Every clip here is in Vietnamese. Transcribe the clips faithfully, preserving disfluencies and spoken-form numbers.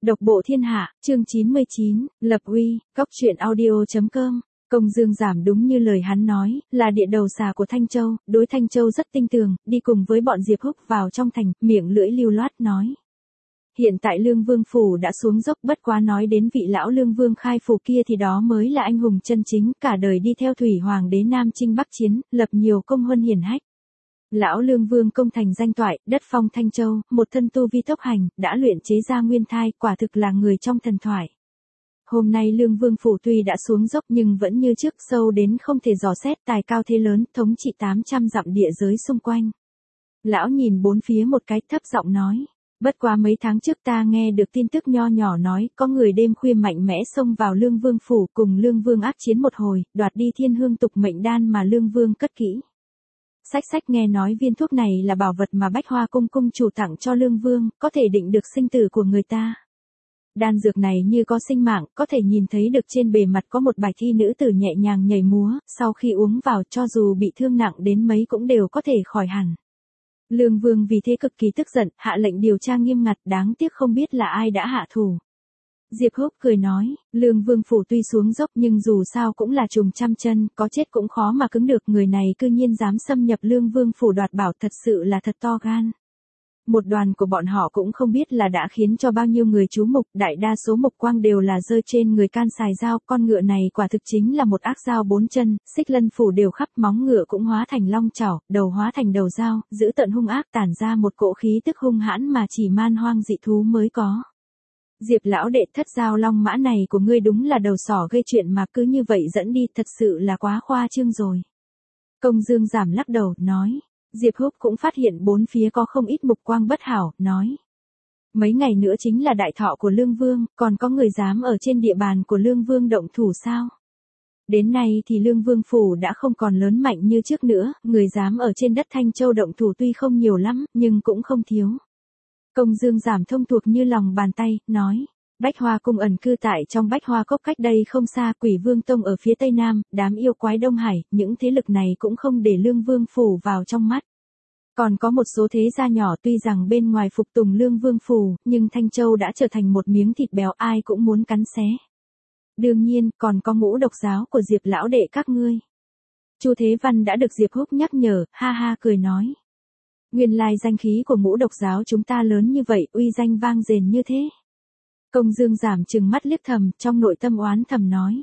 Độc bộ thiên hạ, chương chín mươi chín, lập uy, cóc truyện audio chấm com. Công Dương Giảm đúng như lời hắn nói, là địa đầu xà của Thanh Châu, đối Thanh Châu rất tinh tường, đi cùng với bọn Diệp Húc vào trong thành, miệng lưỡi lưu loát nói. Hiện tại Lương Vương Phủ đã xuống dốc, bất quá nói đến vị lão Lương Vương khai phủ kia thì đó mới là anh hùng chân chính, cả đời đi theo Thủy Hoàng đế Nam Chinh Bắc Chiến, lập nhiều công huân hiển hách. Lão Lương Vương công thành danh toại, đất phong Thanh Châu, một thân tu vi tốc hành, đã luyện chế ra nguyên thai, quả thực là người trong thần thoại. Hôm nay Lương Vương Phủ tuy đã xuống dốc nhưng vẫn như trước, sâu đến không thể dò xét, tài cao thế lớn, thống trị tám trăm dặm địa giới xung quanh. Lão nhìn bốn phía một cái, thấp giọng nói. Bất quá mấy tháng trước ta nghe được tin tức nho nhỏ nói, có người đêm khuya mạnh mẽ xông vào Lương Vương Phủ cùng Lương Vương ác chiến một hồi, đoạt đi thiên hương tục mệnh đan mà Lương Vương cất kỹ. Sách sách nghe nói viên thuốc này là bảo vật mà Bách Hoa cung cung chủ tặng cho Lương Vương, có thể định được sinh tử của người ta. Đan dược này như có sinh mạng, có thể nhìn thấy được trên bề mặt có một bài thi nữ tử nhẹ nhàng nhảy múa, sau khi uống vào cho dù bị thương nặng đến mấy cũng đều có thể khỏi hẳn. Lương Vương vì thế cực kỳ tức giận, hạ lệnh điều tra nghiêm ngặt, đáng tiếc không biết là ai đã hạ thủ. Diệp Húc cười nói, Lương Vương Phủ tuy xuống dốc nhưng dù sao cũng là trùng trăm chân, có chết cũng khó mà cứng được, người này cư nhiên dám xâm nhập Lương Vương Phủ đoạt bảo, thật sự là thật to gan. Một đoàn của bọn họ cũng không biết là đã khiến cho bao nhiêu người chú mục, đại đa số mục quang đều là rơi trên người can xài dao, con ngựa này quả thực chính là một ác dao bốn chân, Xích Lân Phủ đều khắp, móng ngựa cũng hóa thành long chảo, đầu hóa thành đầu dao, giữ tận hung ác tản ra một cỗ khí tức hung hãn mà chỉ man hoang dị thú mới có. Diệp lão đệ, thất giao long mã này của ngươi đúng là đầu sỏ gây chuyện mà cứ như vậy dẫn đi, thật sự là quá khoa trương rồi. Công Dương Giảm lắc đầu, nói. Diệp Húc cũng phát hiện bốn phía có không ít mục quang bất hảo, nói. Mấy ngày nữa chính là đại thọ của Lương Vương, còn có người dám ở trên địa bàn của Lương Vương động thủ sao? Đến nay thì Lương Vương Phủ đã không còn lớn mạnh như trước nữa, người dám ở trên đất Thanh Châu động thủ tuy không nhiều lắm, nhưng cũng không thiếu. Công Dương Giảm thông thuộc như lòng bàn tay, nói. Bách Hoa cung ẩn cư tại trong Bách Hoa cốc, cách đây không xa, Quỷ Vương Tông ở phía tây nam, đám yêu quái Đông Hải, những thế lực này cũng không để Lương Vương Phủ vào trong mắt. Còn có một số thế gia nhỏ tuy rằng bên ngoài phục tùng Lương Vương Phủ, nhưng Thanh Châu đã trở thành một miếng thịt béo ai cũng muốn cắn xé. Đương nhiên, còn có Ngũ Độc giáo của Diệp lão đệ các ngươi. Chu Thế Văn đã được Diệp Húc nhắc nhở, ha ha cười nói. Nguyên lai danh khí của Ngũ Độc giáo chúng ta lớn như vậy, uy danh vang dền như thế. Công Dương Giảm trừng mắt liếc thầm, trong nội tâm oán thầm nói.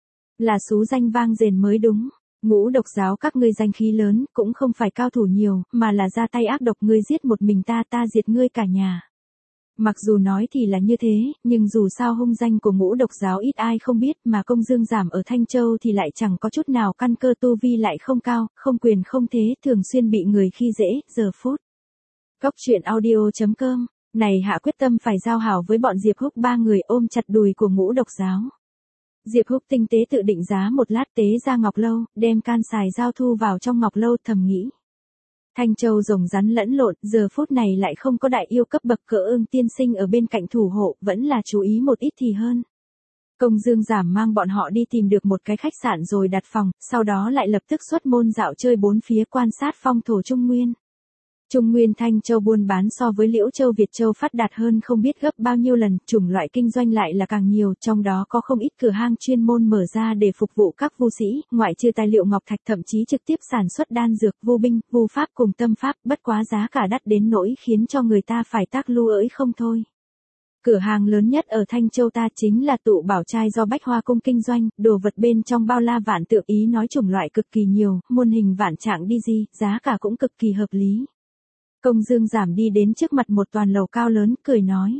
Là xú danh vang dền mới đúng, Ngũ Độc giáo các ngươi danh khí lớn, cũng không phải cao thủ nhiều, mà là ra tay ác độc, ngươi giết một mình ta, ta diệt ngươi cả nhà. Mặc dù nói thì là như thế, nhưng dù sao hung danh của Ngũ Độc giáo ít ai không biết, mà Công Dương Giảm ở Thanh Châu thì lại chẳng có chút nào căn cơ, tu vi lại không cao, không quyền không thế, thường xuyên bị người khi dễ, giờ phút. Cóc truyện audio chấm com. Này hạ quyết tâm phải giao hảo với bọn Diệp Húc ba người, ôm chặt đùi của Ngũ Độc giáo. Diệp Húc tinh tế tự định giá một lát, tế ra ngọc lâu, đem can xài giao thu vào trong ngọc lâu, thầm nghĩ. Thanh Châu rồng rắn lẫn lộn, giờ phút này lại không có đại yêu cấp bậc cỡ Ưng tiên sinh ở bên cạnh thủ hộ, vẫn là chú ý một ít thì hơn. Công Dương Giảm mang bọn họ đi tìm được một cái khách sạn rồi đặt phòng, sau đó lại lập tức xuất môn dạo chơi bốn phía, quan sát phong thổ Trung Nguyên. Trung Nguyên Thanh Châu buôn bán so với Liễu Châu Việt Châu phát đạt hơn không biết gấp bao nhiêu lần, chủng loại kinh doanh lại là càng nhiều, trong đó có không ít cửa hang chuyên môn mở ra để phục vụ các vu sĩ, ngoại trừ tài liệu ngọc thạch, thậm chí trực tiếp sản xuất đan dược, vu binh, vu pháp cùng tâm pháp, bất quá giá cả đắt đến nỗi khiến cho người ta phải tác lưu ỡi không thôi. Cửa hàng lớn nhất ở Thanh Châu ta chính là tụ bảo trai do Bách Hoa cung kinh doanh, đồ vật bên trong bao la vạn tượng, ý nói chủng loại cực kỳ nhiều, muôn hình vạn trạng đi gì, giá cả cũng cực kỳ hợp lý. Công Dương Giảm đi đến trước mặt một toàn lầu cao lớn, cười nói.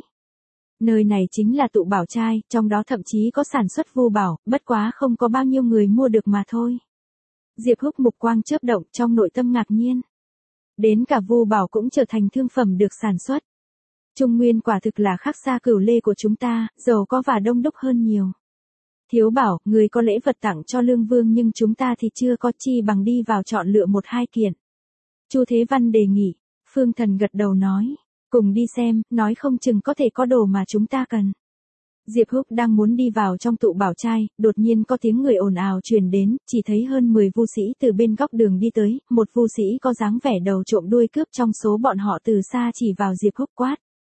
Nơi này chính là tụ bảo trai, trong đó thậm chí có sản xuất vu bảo, bất quá không có bao nhiêu người mua được mà thôi. Diệp Húc mục quang chớp động, trong nội tâm ngạc nhiên. Đến cả vu bảo cũng trở thành thương phẩm được sản xuất. Trung Nguyên quả thực là khác xa Cửu Lê của chúng ta, giàu có và đông đúc hơn nhiều. Thiếu bảo, người có lễ vật tặng cho Lương Vương nhưng chúng ta thì chưa có, chi bằng đi vào chọn lựa một hai kiện. Chu Thế Văn đề nghị. Phương Thần gật đầu nói, cùng đi xem, nói không chừng có thể có đồ mà chúng ta cần. Diệp Húc đang muốn đi vào trong tụ bảo trai, đột nhiên có tiếng người ồn ào truyền đến, chỉ thấy hơn mười vu sĩ từ bên góc đường đi tới, một vu sĩ có dáng vẻ đầu trộm đuôi cướp trong số bọn họ từ xa chỉ vào Diệp Húc quát.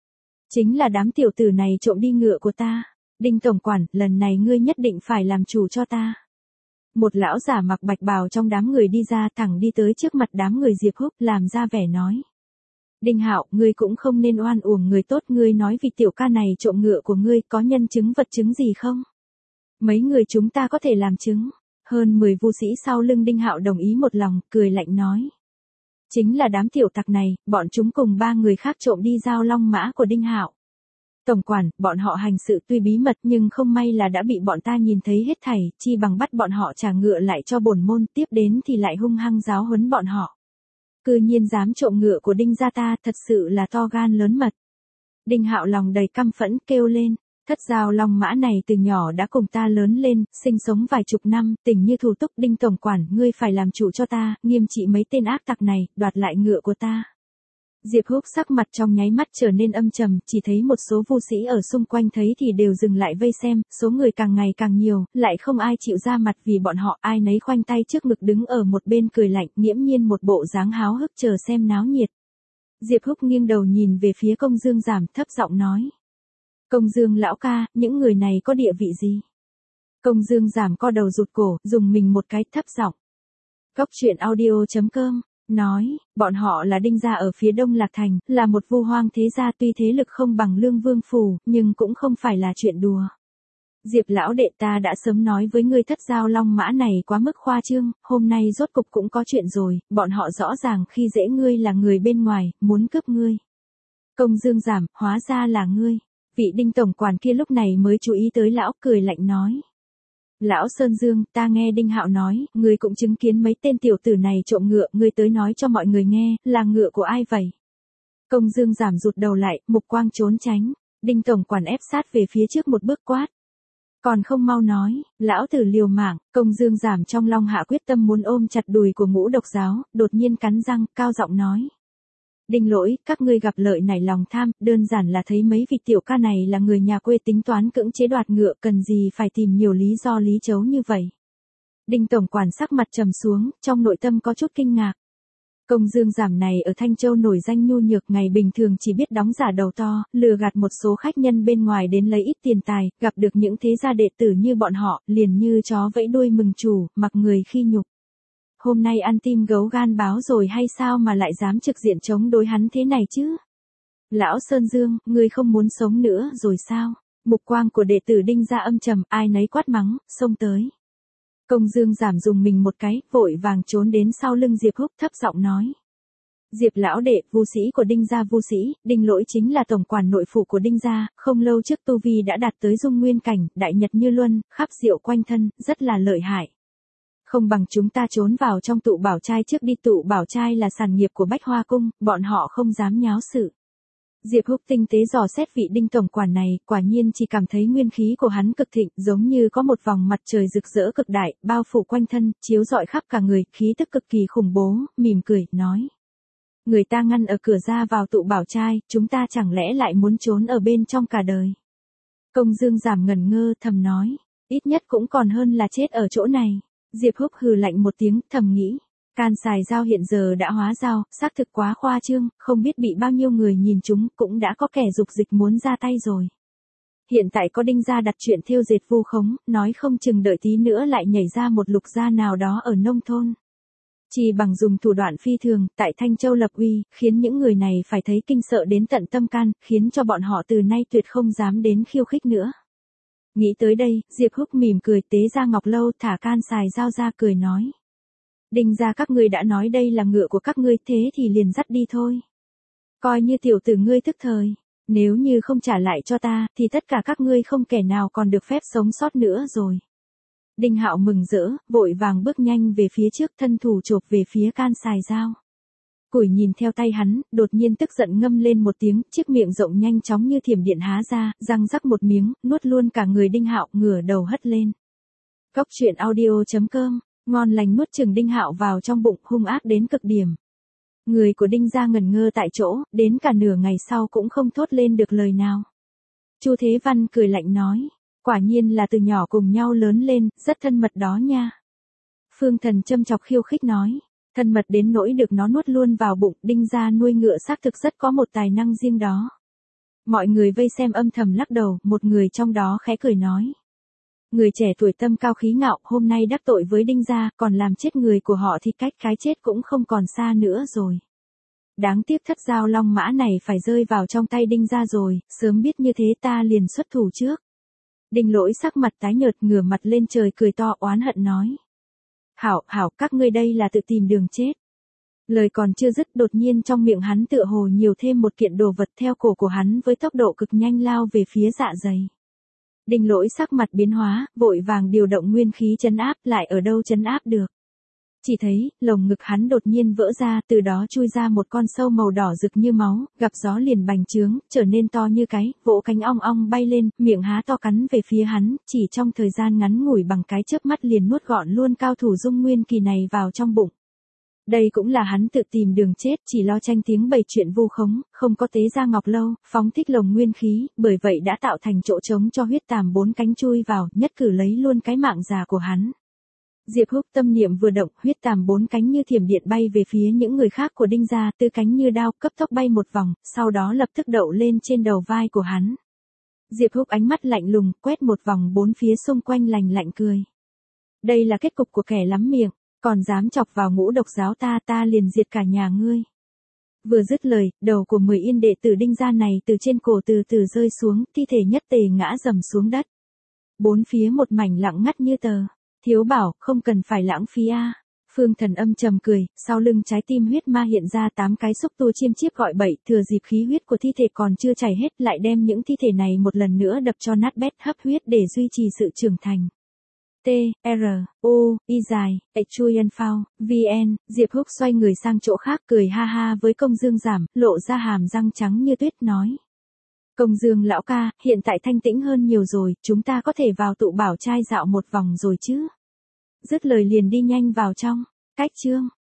Chính là đám tiểu tử này trộm đi ngựa của ta. Đinh tổng quản, lần này ngươi nhất định phải làm chủ cho ta. Một lão giả mặc bạch bào trong đám người đi ra, thẳng đi tới trước mặt đám người Diệp Húc, làm ra vẻ nói. Đinh Hạo, ngươi cũng không nên oan uổng người tốt, ngươi nói vì tiểu ca này trộm ngựa của ngươi, có nhân chứng vật chứng gì không? Mấy người chúng ta có thể làm chứng. Hơn mười vu sĩ sau lưng Đinh Hạo đồng ý một lòng, cười lạnh nói. Chính là đám tiểu tặc này, bọn chúng cùng ba người khác trộm đi giao long mã của Đinh Hạo. Tổng quản, bọn họ hành sự tuy bí mật nhưng không may là đã bị bọn ta nhìn thấy hết thảy, chi bằng bắt bọn họ trả ngựa lại cho bổn môn, tiếp đến thì lại hung hăng giáo huấn bọn họ. Cư nhiên dám trộm ngựa của Đinh gia ta, thật sự là to gan lớn mật. Đinh Hạo lòng đầy căm phẫn kêu lên, thất giao long mã này từ nhỏ đã cùng ta lớn lên, sinh sống vài chục năm, tình như thủ túc. Đinh tổng quản, ngươi phải làm chủ cho ta, nghiêm trị mấy tên ác tặc này, đoạt lại ngựa của ta. Diệp Húc sắc mặt trong nháy mắt trở nên âm trầm, chỉ thấy một số vu sĩ ở xung quanh thấy thì đều dừng lại vây xem, số người càng ngày càng nhiều, lại không ai chịu ra mặt vì bọn họ, ai nấy khoanh tay trước ngực đứng ở một bên cười lạnh, nghiễm nhiên một bộ dáng háo hức chờ xem náo nhiệt. Diệp Húc nghiêng đầu nhìn về phía Công Dương Giảm, thấp giọng nói. Công Dương lão ca, những người này có địa vị gì? Công Dương Giảm co đầu rụt cổ, dùng mình một cái, thấp giọng. Cóc truyện audio chấm com nói, bọn họ là Đinh gia ở phía đông Lạc Thành, là một vu hoang thế gia, tuy thế lực không bằng Lương Vương phủ, nhưng cũng không phải là chuyện đùa. Diệp lão đệ, ta đã sớm nói với ngươi thất giao long mã này quá mức khoa trương, hôm nay rốt cục cũng có chuyện rồi, bọn họ rõ ràng khi dễ ngươi là người bên ngoài, muốn cướp ngươi. Công Dương Giảm, hóa ra là ngươi. Vị Đinh tổng quản kia lúc này mới chú ý tới lão, cười lạnh nói. Lão Sơn Dương, ta nghe Đinh Hạo nói, ngươi cũng chứng kiến mấy tên tiểu tử này trộm ngựa, ngươi tới nói cho mọi người nghe, là ngựa của ai vậy? Công Dương Giảm rụt đầu lại, mục quang trốn tránh. Đinh tổng quản ép sát về phía trước một bước quát. Còn không mau nói, lão tử liều mạng. Công Dương Giảm trong lòng hạ quyết tâm muốn ôm chặt đùi của Ngũ Độc giáo, đột nhiên cắn răng, cao giọng nói. Đinh lỗi, các ngươi gặp lợi nảy lòng tham, đơn giản là thấy mấy vị tiểu ca này là người nhà quê tính toán cưỡng chế đoạt ngựa, cần gì phải tìm nhiều lý do lý chấu như vậy. Đinh tổng quản sắc mặt trầm xuống, trong nội tâm có chút kinh ngạc. Công Dương Giảm này ở Thanh Châu nổi danh nhu nhược, ngày bình thường chỉ biết đóng giả đầu to, lừa gạt một số khách nhân bên ngoài đến lấy ít tiền tài, gặp được những thế gia đệ tử như bọn họ, liền như chó vẫy đuôi mừng chủ, mặc người khi nhục. Hôm nay ăn tim gấu gan báo rồi hay sao mà lại dám trực diện chống đối hắn thế này chứ? Lão Sơn Dương, ngươi không muốn sống nữa rồi sao? Mục quang của đệ tử Đinh gia âm trầm, ai nấy quát mắng, xông tới. Công Dương Giảm dùng mình một cái, vội vàng trốn đến sau lưng Diệp Húc, thấp giọng nói. Diệp lão đệ, vu sĩ của Đinh gia vu sĩ, Đinh lỗi chính là tổng quản nội phụ của Đinh gia, không lâu trước tu vi đã đạt tới dung nguyên cảnh, đại nhật như luân, khắp diệu quanh thân, rất là lợi hại. Không bằng chúng ta trốn vào trong tụ bảo trai trước đi, tụ bảo trai là sản nghiệp của Bách Hoa Cung, bọn họ không dám nháo sự. Diệp Húc tinh tế dò xét vị Đinh tổng quản này, quả nhiên chỉ cảm thấy nguyên khí của hắn cực thịnh, giống như có một vòng mặt trời rực rỡ cực đại, bao phủ quanh thân, chiếu rọi khắp cả người, khí tức cực kỳ khủng bố, mỉm cười, nói. Người ta ngăn ở cửa ra vào tụ bảo trai, chúng ta chẳng lẽ lại muốn trốn ở bên trong cả đời. Công Dương Giảm ngẩn ngơ, thầm nói, ít nhất cũng còn hơn là chết ở chỗ này. Diệp Húc hừ lạnh một tiếng, thầm nghĩ. Can xài dao hiện giờ đã hóa dao, xác thực quá khoa trương, không biết bị bao nhiêu người nhìn chúng, cũng đã có kẻ dục dịch muốn ra tay rồi. Hiện tại có Đinh gia đặt chuyện thêu dệt vu khống, nói không chừng đợi tí nữa lại nhảy ra một lục gia nào đó ở nông thôn. Chỉ bằng dùng thủ đoạn phi thường, tại Thanh Châu lập uy, khiến những người này phải thấy kinh sợ đến tận tâm can, khiến cho bọn họ từ nay tuyệt không dám đến khiêu khích nữa. Nghĩ tới đây, Diệp Húc mỉm cười, tế ra ngọc lâu, thả can xài dao ra, cười nói. Đinh gia các ngươi đã nói đây là ngựa của các ngươi, thế thì liền dắt đi thôi. Coi như tiểu tử ngươi thức thời, nếu như không trả lại cho ta, thì tất cả các ngươi không kẻ nào còn được phép sống sót nữa rồi. Đinh Hạo mừng rỡ, vội vàng bước nhanh về phía trước, thân thủ chộp về phía can xài dao. Củi nhìn theo tay hắn, đột nhiên tức giận ngâm lên một tiếng, chiếc miệng rộng nhanh chóng như thiểm điện há ra, răng rắc một miếng, nuốt luôn cả người Đinh Hạo, ngửa đầu hất lên. Cóc truyện audio chấm com, ngon lành nuốt chừng Đinh Hạo vào trong bụng, hung ác đến cực điểm. Người của Đinh gia ngẩn ngơ tại chỗ, đến cả nửa ngày sau cũng không thốt lên được lời nào. Chu Thế Văn cười lạnh nói, quả nhiên là từ nhỏ cùng nhau lớn lên, rất thân mật đó nha. Phương Thần châm chọc khiêu khích nói. Thân mật đến nỗi được nó nuốt luôn vào bụng, Đinh gia nuôi ngựa xác thực rất có một tài năng riêng đó. Mọi người vây xem âm thầm lắc đầu, một người trong đó khẽ cười nói. Người trẻ tuổi tâm cao khí ngạo, hôm nay đắc tội với Đinh gia, còn làm chết người của họ thì cách cái chết cũng không còn xa nữa rồi. Đáng tiếc thất giao long mã này phải rơi vào trong tay Đinh gia rồi, sớm biết như thế ta liền xuất thủ trước. Đinh Lỗi sắc mặt tái nhợt, ngửa mặt lên trời cười to oán hận nói. Hảo, hảo, các ngươi đây là tự tìm đường chết. Lời còn chưa dứt, đột nhiên trong miệng hắn tựa hồ nhiều thêm một kiện đồ vật, theo cổ của hắn với tốc độ cực nhanh lao về phía dạ dày. Đinh Lỗi sắc mặt biến hóa, vội vàng điều động nguyên khí trấn áp, lại ở đâu trấn áp được. Chỉ thấy, lồng ngực hắn đột nhiên vỡ ra, từ đó chui ra một con sâu màu đỏ rực như máu, gặp gió liền bành trướng, trở nên to như cái, vỗ cánh ong ong bay lên, miệng há to cắn về phía hắn, chỉ trong thời gian ngắn ngủi bằng cái chớp mắt liền nuốt gọn luôn cao thủ dung nguyên kỳ này vào trong bụng. Đây cũng là hắn tự tìm đường chết, chỉ lo tranh tiếng bày chuyện vu khống, không có tế ra ngọc lâu, phóng thích lồng nguyên khí, bởi vậy đã tạo thành chỗ trống cho huyết tàm bốn cánh chui vào, nhất cử lấy luôn cái mạng già của hắn. Diệp Húc tâm niệm vừa động, huyết tàm bốn cánh như thiểm điện bay về phía những người khác của Đinh gia, tư cánh như đao, cấp tốc bay một vòng, sau đó lập tức đậu lên trên đầu vai của hắn. Diệp Húc ánh mắt lạnh lùng, quét một vòng bốn phía xung quanh lành lạnh cười. Đây là kết cục của kẻ lắm miệng, còn dám chọc vào ngũ độc giáo ta, ta liền diệt cả nhà ngươi. Vừa dứt lời, đầu của mười yên đệ tử Đinh gia này từ trên cổ từ từ rơi xuống, thi thể nhất tề ngã rầm xuống đất. Bốn phía một mảnh lặng ngắt như tờ. Thiếu bảo, không cần phải lãng phí a. À. Phương Thần âm trầm cười, sau lưng trái tim huyết ma hiện ra tám cái xúc tua chiêm chiếp gọi bậy, thừa dịp khí huyết của thi thể còn chưa chảy hết, lại đem những thi thể này một lần nữa đập cho nát bét, hấp huyết để duy trì sự trưởng thành. T, R, U, Y dài, H chui en phao, V N, Diệp Húc xoay người sang chỗ khác cười ha ha với Công Dương Giảm, lộ ra hàm răng trắng như tuyết nói. Công Dương lão ca, hiện tại thanh tĩnh hơn nhiều rồi, chúng ta có thể vào tụ bảo trai dạo một vòng rồi chứ. Dứt lời liền đi nhanh vào trong. Cách chương